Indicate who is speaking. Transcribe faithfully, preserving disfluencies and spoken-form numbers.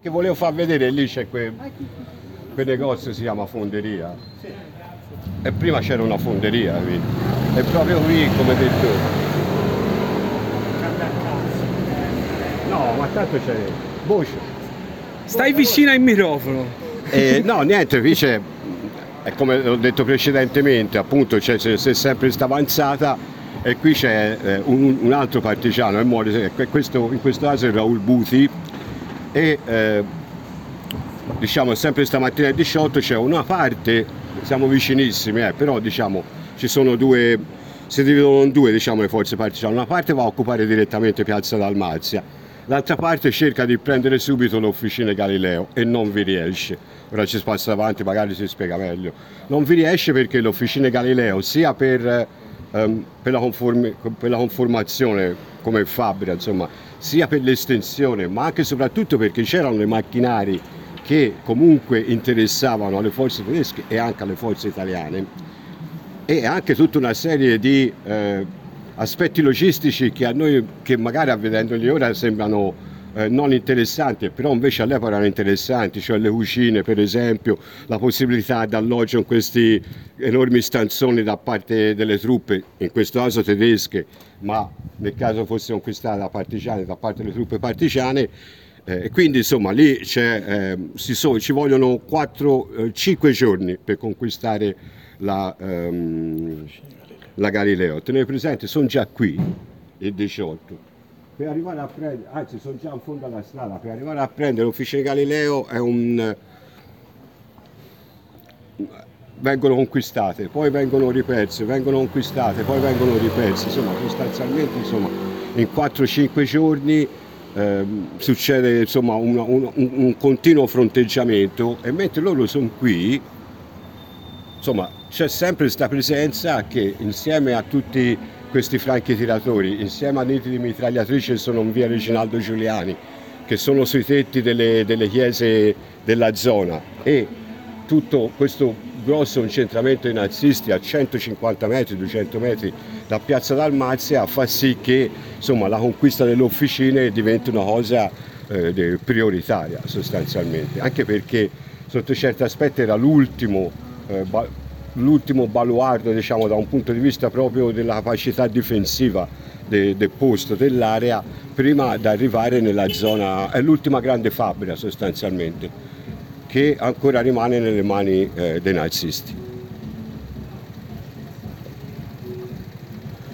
Speaker 1: Che volevo far vedere, lì c'è quel, quel negozio, si chiama Fonderia. E prima c'era una fonderia qui. E proprio qui, come detto. No, ma tanto c'è voce.
Speaker 2: Stai vicino al microfono.
Speaker 1: Eh, no, niente, qui c'è, è come ho detto precedentemente, appunto c'è, c'è sempre sta avanzata e qui c'è eh, un, un altro partigiano, è muore, questo, in questo caso è Raul Buti. E eh, diciamo sempre stamattina alle diciotto c'è una parte, siamo vicinissimi, eh, però diciamo ci sono due, si dividono in due, diciamo, le forze partigiane. Una parte va a occupare direttamente Piazza Dalmazia, l'altra parte cerca di prendere subito l'Officina Galileo e non vi riesce. Ora ci si passa davanti, magari si spiega meglio. Non vi riesce perché l'Officina Galileo, sia per, ehm, per, la conformi, per la conformazione come fabbrica, insomma, sia per l'estensione, ma anche e soprattutto perché c'erano dei macchinari che comunque interessavano alle forze tedesche e anche alle forze italiane, e anche tutta una serie di eh, aspetti logistici che a noi, che magari vedendoli ora sembrano eh, non interessanti, però invece all'epoca erano interessanti, cioè le cucine per esempio, la possibilità d'alloggio in questi enormi stanzoni da parte delle truppe, in questo caso tedesche, ma nel caso fosse conquistata da partigiani, da parte delle truppe partigiane. E eh, quindi insomma lì c'è, eh, si so, ci vogliono quattro cinque giorni per conquistare la, um, la Galileo. Tenete presente, sono già qui il diciotto. Per arrivare a prendere, anzi sono già in fondo alla strada, per arrivare a prendere l'Officina Galileo è un... vengono conquistate, poi vengono riperse, vengono conquistate, poi vengono riperse, insomma sostanzialmente insomma, in quattro cinque giorni eh, succede insomma, un, un, un continuo fronteggiamento, e mentre loro sono qui, insomma c'è sempre questa presenza che insieme a tutti questi franchi tiratori, insieme a nitidi mitragliatrici che sono in via Reginaldo Giuliani, che sono sui tetti delle, delle chiese della zona, e tutto questo grosso concentramento di nazisti a centocinquanta metri, duecento metri da Piazza Dalmazia, fa sì che insomma, la conquista delle officine diventi una cosa eh, prioritaria sostanzialmente, anche perché sotto certi aspetti era l'ultimo eh, ba l'ultimo baluardo, diciamo, da un punto di vista proprio della capacità difensiva de del posto, dell'area, prima di arrivare nella zona, è l'ultima grande fabbrica sostanzialmente, che ancora rimane nelle mani eh, dei nazisti.